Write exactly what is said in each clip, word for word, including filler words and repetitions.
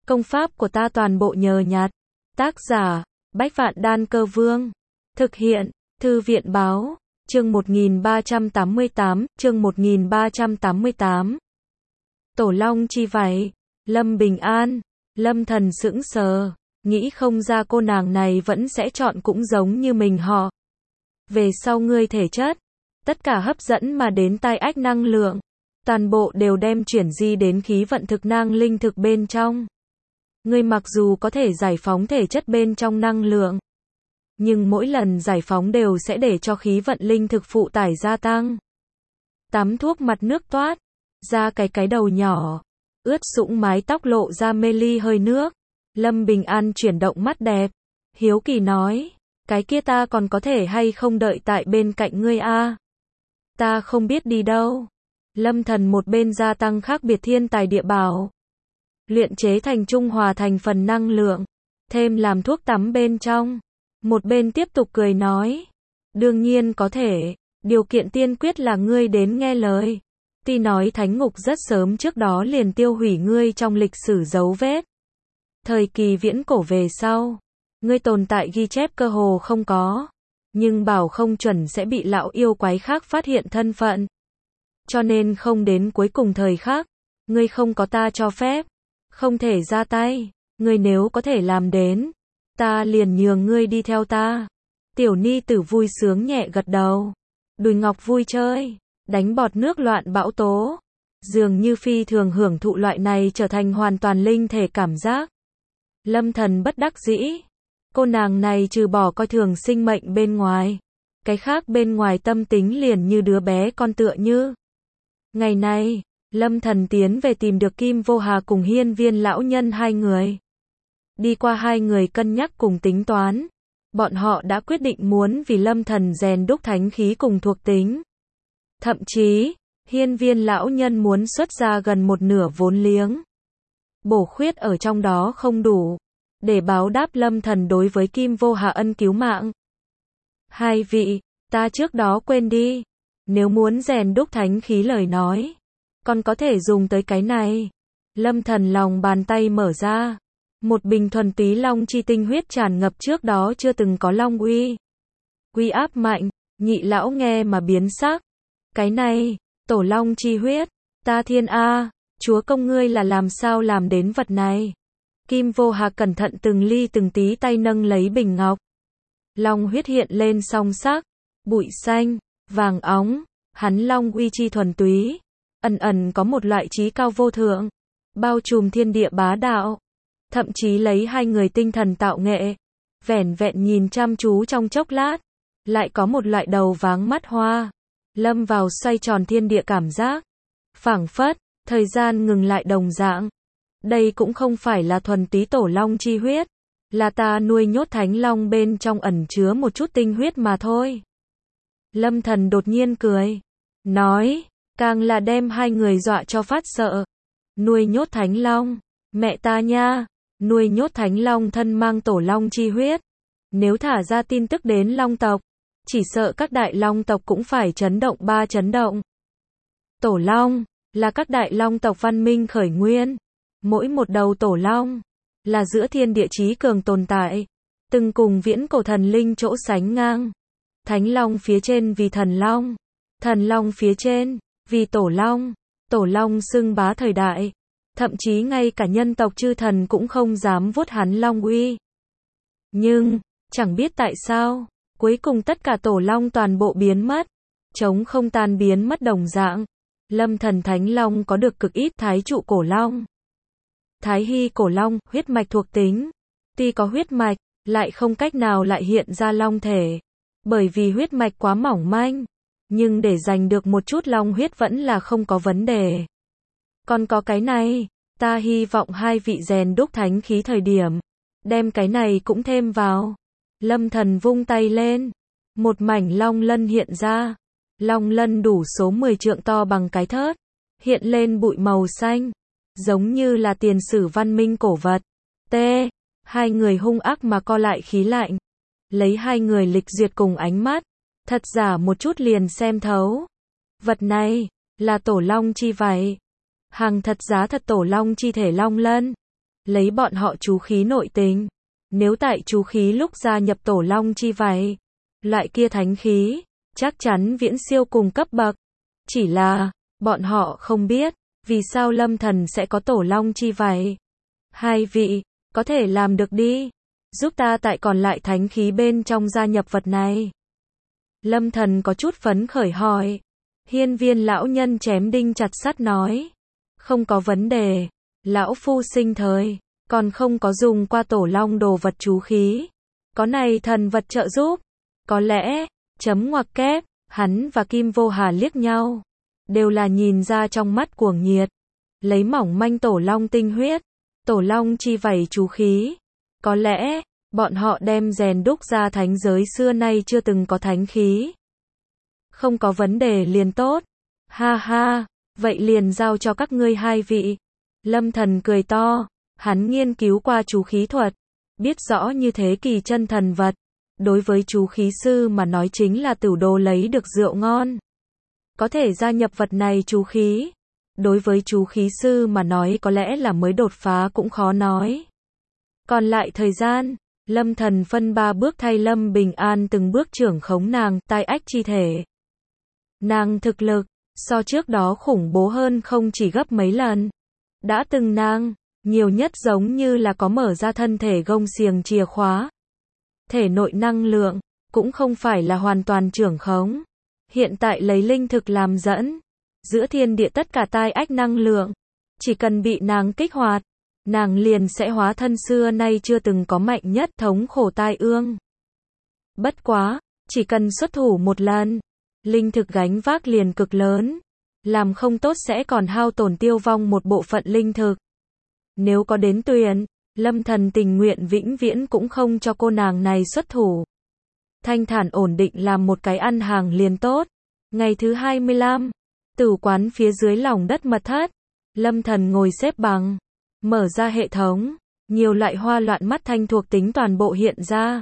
Công pháp của ta toàn bộ nhờ nhặt. Tác giả, Bách Vạn Đan Cơ Vương. Thực hiện, Thư viện Báo. Chương một nghìn ba trăm tám mươi tám, chương một nghìn ba trăm tám mươi tám. Tổ Long chi vậy? Lâm Bình An. Lâm Thần sững sờ, nghĩ không ra cô nàng này vẫn sẽ chọn cũng giống như mình họ. Về sau ngươi thể chất, tất cả hấp dẫn mà đến tai ách năng lượng, toàn bộ đều đem chuyển di đến khí vận thực năng linh thực bên trong. Ngươi mặc dù có thể giải phóng thể chất bên trong năng lượng, nhưng mỗi lần giải phóng đều sẽ để cho khí vận linh thực phụ tải gia tăng. Tắm thuốc mặt nước toát ra cái cái đầu nhỏ, ướt sũng mái tóc lộ ra mê ly hơi nước. Lâm Bình An chuyển động mắt đẹp, hiếu kỳ nói, cái kia ta còn có thể hay không đợi tại bên cạnh ngươi a? Ta không biết đi đâu. Lâm Thần một bên gia tăng khác biệt thiên tài địa bảo, luyện chế thành trung hòa thành phần năng lượng, thêm làm thuốc tắm bên trong. Một bên tiếp tục cười nói, đương nhiên có thể, điều kiện tiên quyết là ngươi đến nghe lời. Tuy nói thánh ngục rất sớm trước đó liền tiêu hủy ngươi trong lịch sử dấu vết. Thời kỳ viễn cổ về sau, ngươi tồn tại ghi chép cơ hồ không có, nhưng bảo không chuẩn sẽ bị lão yêu quái khác phát hiện thân phận. Cho nên không đến cuối cùng thời khắc, ngươi không có ta cho phép, không thể ra tay. Ngươi nếu có thể làm đến, ta liền nhường ngươi đi theo ta. Tiểu ni tử vui sướng nhẹ gật đầu. Đùi ngọc vui chơi, đánh bọt nước loạn bão tố, dường như phi thường hưởng thụ loại này trở thành hoàn toàn linh thể cảm giác. Lâm Thần bất đắc dĩ, cô nàng này trừ bỏ coi thường sinh mệnh bên ngoài, cái khác bên ngoài tâm tính liền như đứa bé con tựa như. Ngày nay, Lâm Thần tiến về tìm được Kim Vô Hà cùng Hiên Viên lão nhân hai người. Đi qua hai người cân nhắc cùng tính toán, bọn họ đã quyết định muốn vì Lâm Thần rèn đúc thánh khí cùng thuộc tính. Thậm chí, Hiên Viên lão nhân muốn xuất ra gần một nửa vốn liếng. Bổ khuyết ở trong đó không đủ, để báo đáp Lâm Thần đối với Kim Vô Hà ân cứu mạng. Hai vị, ta trước đó quên đi, nếu muốn rèn đúc thánh khí lời nói, còn có thể dùng tới cái này. Lâm Thần lòng bàn tay mở ra, một bình thuần túy long chi tinh huyết tràn ngập trước đó chưa từng có long uy. Uy áp mạnh, nhị lão nghe mà biến sắc. Cái này, tổ long chi huyết, ta thiên a, chúa công ngươi là làm sao làm đến vật này? Kim Vô Hà cẩn thận từng ly từng tí tay nâng lấy bình ngọc. Long huyết hiện lên song sắc, bụi xanh, vàng óng, hắn long uy chi thuần túy, ẩn ẩn có một loại trí cao vô thượng, bao trùm thiên địa bá đạo. Thậm chí lấy hai người tinh thần tạo nghệ, vẻn vẹn nhìn chăm chú trong chốc lát, lại có một loại đầu váng mắt hoa, lâm vào xoay tròn thiên địa cảm giác. Phảng phất, thời gian ngừng lại đồng dạng. Đây cũng không phải là thuần túy tổ long chi huyết, là ta nuôi nhốt thánh long bên trong ẩn chứa một chút tinh huyết mà thôi. Lâm Thần đột nhiên cười, nói, càng là đem hai người dọa cho phát sợ. Nuôi nhốt thánh long, mẹ ta nha, nuôi nhốt thánh long thân mang tổ long chi huyết. Nếu thả ra tin tức đến long tộc, chỉ sợ các đại long tộc cũng phải chấn động ba chấn động. Tổ long, là các đại long tộc văn minh khởi nguyên. Mỗi một đầu tổ long, là giữa thiên địa chí cường tồn tại, từng cùng viễn cổ thần linh chỗ sánh ngang. Thánh long phía trên vì thần long, thần long phía trên, vì tổ long, tổ long xưng bá thời đại. Thậm chí ngay cả nhân tộc chư thần cũng không dám vuốt hắn long uy. Nhưng, chẳng biết tại sao, cuối cùng tất cả tổ long toàn bộ biến mất, trống không tan biến mất đồng dạng. Lâm Thần thánh long có được cực ít thái trụ cổ long. Thái hy cổ long, huyết mạch thuộc tính. Tuy có huyết mạch, lại không cách nào lại hiện ra long thể. Bởi vì huyết mạch quá mỏng manh. Nhưng để giành được một chút long huyết vẫn là không có vấn đề. Còn có cái này, ta hy vọng hai vị rèn đúc thánh khí thời điểm, đem cái này cũng thêm vào. Lâm Thần vung tay lên, một mảnh long lân hiện ra. Long lân đủ số mười trượng to bằng cái thớt, hiện lên bụi màu xanh, giống như là tiền sử văn minh cổ vật. T. Hai người hung ác mà co lại khí lạnh, lấy hai người lịch duyệt cùng ánh mắt, thật giả một chút liền xem thấu. Vật này, là tổ long chi vậy. Hàng thật giá thật tổ long chi thể long lân. lấy bọn họ chú khí nội tình. Nếu tại chú khí lúc gia nhập tổ long chi vảy, loại kia thánh khí, chắc chắn viễn siêu cùng cấp bậc. Chỉ là, bọn họ không biết, vì sao Lâm Thần sẽ có tổ long chi vảy. Hai vị, có thể làm được đi. Giúp ta tại còn lại thánh khí bên trong gia nhập vật này. Lâm Thần có chút phấn khởi hỏi. Hiên Viên lão nhân chém đinh chặt sắt nói. Không có vấn đề. Lão phu sinh thời, còn không có dùng qua tổ long đồ vật chú khí. Có này thần vật trợ giúp. Có lẽ, chấm ngoặc kép, hắn và Kim Vô Hà liếc nhau. Đều là nhìn ra trong mắt cuồng nhiệt. Lấy mỏng manh tổ long tinh huyết. Tổ long chi vảy chú khí. Có lẽ, bọn họ đem rèn đúc ra thánh giới xưa nay chưa từng có thánh khí. Không có vấn đề liền tốt. Ha ha, vậy liền giao cho các ngươi hai vị. Lâm Thần cười to, hắn nghiên cứu qua chú khí thuật, biết rõ như thế kỳ chân thần vật. Đối với chú khí sư mà nói chính là tửu đồ lấy được rượu ngon. Có thể gia nhập vật này chú khí. Đối với chú khí sư mà nói có lẽ là mới đột phá cũng khó nói. Còn lại thời gian, Lâm Thần phân ba bước thay Lâm Bình An từng bước trưởng khống nàng tai ách chi thể. Nàng thực lực, so trước đó khủng bố hơn không chỉ gấp mấy lần. Đã từng nàng, nhiều nhất giống như là có mở ra thân thể gông xiềng chìa khóa. Thể nội năng lượng, cũng không phải là hoàn toàn trưởng khống. Hiện tại lấy linh thực làm dẫn. Giữa thiên địa tất cả tai ách năng lượng. Chỉ cần bị nàng kích hoạt, nàng liền sẽ hóa thân xưa nay chưa từng có mạnh nhất thống khổ tai ương. Bất quá, chỉ cần xuất thủ một lần, linh thực gánh vác liền cực lớn. Làm không tốt sẽ còn hao tổn tiêu vong một bộ phận linh thực. Nếu có đến tuyển, Lâm Thần tình nguyện vĩnh viễn cũng không cho cô nàng này xuất thủ. Thanh thản ổn định làm một cái ăn hàng liền tốt. Ngày thứ hai mươi lăm, tử quán phía dưới lòng đất mật thất. Lâm Thần ngồi xếp bằng, mở ra hệ thống, nhiều loại hoa loạn mắt thanh thuộc tính toàn bộ hiện ra.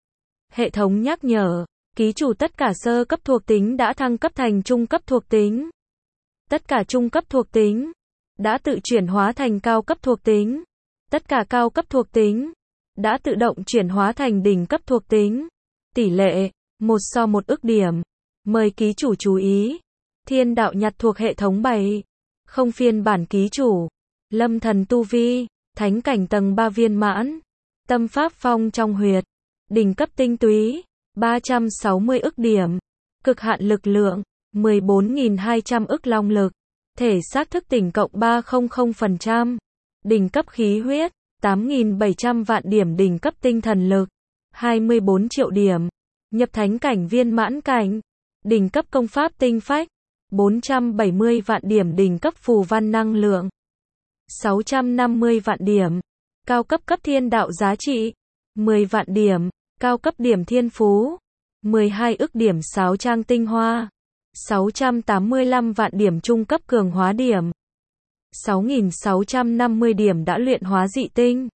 Hệ thống nhắc nhở, ký chủ tất cả sơ cấp thuộc tính đã thăng cấp thành trung cấp thuộc tính. Tất cả trung cấp thuộc tính đã tự chuyển hóa thành cao cấp thuộc tính. Tất cả cao cấp thuộc tính đã tự động chuyển hóa thành đỉnh cấp thuộc tính. Tỷ lệ một so một ức điểm. Mời ký chủ chú ý. Thiên đạo nhặt thuộc hệ thống bảy. Không phiên bản ký chủ. Lâm Thần tu vi, thánh cảnh tầng ba viên mãn. Tâm pháp phong trong huyệt. Đỉnh cấp tinh túy, ba trăm sáu mươi ức điểm. Cực hạn lực lượng, mười bốn nghìn hai trăm ức long lực. Thể xác thức tỉnh cộng ba trăm phần trăm. Đỉnh cấp khí huyết, tám nghìn bảy trăm vạn điểm. Đỉnh cấp tinh thần lực, hai mươi bốn triệu điểm. Nhập thánh cảnh viên mãn cảnh. Đỉnh cấp công pháp tinh phách, bốn trăm bảy mươi vạn điểm. Đỉnh cấp phù văn năng lượng, sáu trăm năm mươi vạn điểm. Cao cấp cấp thiên đạo giá trị, mười vạn điểm. Cao cấp điểm thiên phú, mười hai ức điểm. Sáo trang tinh hoa, sáu trăm tám mươi lăm vạn điểm. Trung cấp cường hóa điểm, sáu nghìn sáu trăm năm mươi điểm. Đã luyện hóa dị tinh,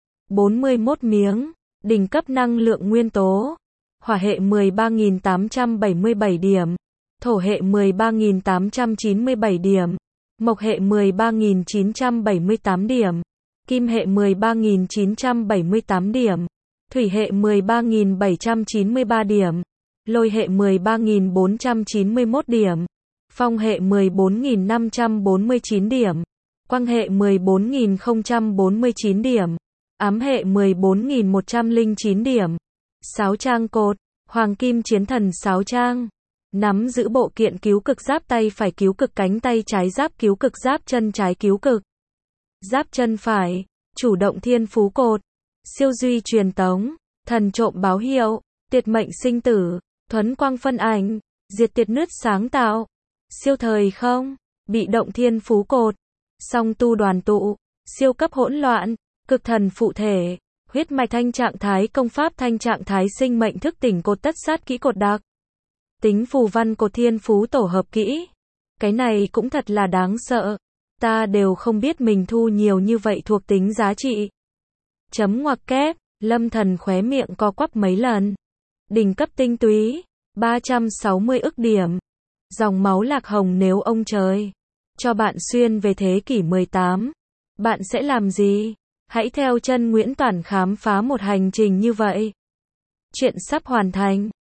bốn mươi mốt miếng. Đỉnh cấp năng lượng nguyên tố, hỏa hệ mười ba nghìn tám trăm bảy mươi bảy điểm, thổ hệ mười ba nghìn tám trăm chín mươi bảy điểm, mộc hệ mười ba nghìn chín trăm bảy mươi tám điểm, kim hệ mười ba nghìn chín trăm bảy mươi tám điểm, thủy hệ mười ba nghìn bảy trăm chín mươi ba điểm, lôi hệ mười ba nghìn bốn trăm chín mươi mốt điểm, phong hệ mười bốn nghìn năm trăm bốn mươi chín điểm, quang hệ mười bốn nghìn không trăm bốn mươi chín điểm, ám hệ mười bốn nghìn một trăm lẻ chín điểm. Sáo trang cột, hoàng kim chiến thần sáo trang. Nắm giữ bộ kiện cứu cực giáp tay phải cứu cực cánh tay trái giáp cứu cực giáp chân trái cứu cực. Giáp chân phải, chủ động thiên phú cột. Siêu duy truyền tống, thần trộm báo hiệu, tuyệt mệnh sinh tử, thuấn quang phân ảnh, diệt tiệt nứt sáng tạo. Siêu thời không, bị động thiên phú cột. Song tu đoàn tụ, siêu cấp hỗn loạn, cực thần phụ thể. Huyết mạch thanh trạng thái công pháp thanh trạng thái sinh mệnh thức tỉnh cột tất sát kỹ cột đặc. Tính phù văn cột thiên phú tổ hợp kỹ. Cái này cũng thật là đáng sợ. Ta đều không biết mình thu nhiều như vậy thuộc tính giá trị. Chấm ngoặc kép, Lâm Thần khóe miệng co quắp mấy lần. Đỉnh cấp tinh túy, ba trăm sáu mươi ức điểm. Dòng máu lạc hồng nếu ông trời cho bạn xuyên về thế kỷ mười tám, bạn sẽ làm gì? Hãy theo chân Nguyễn Toản khám phá một hành trình như vậy. Chuyện sắp hoàn thành.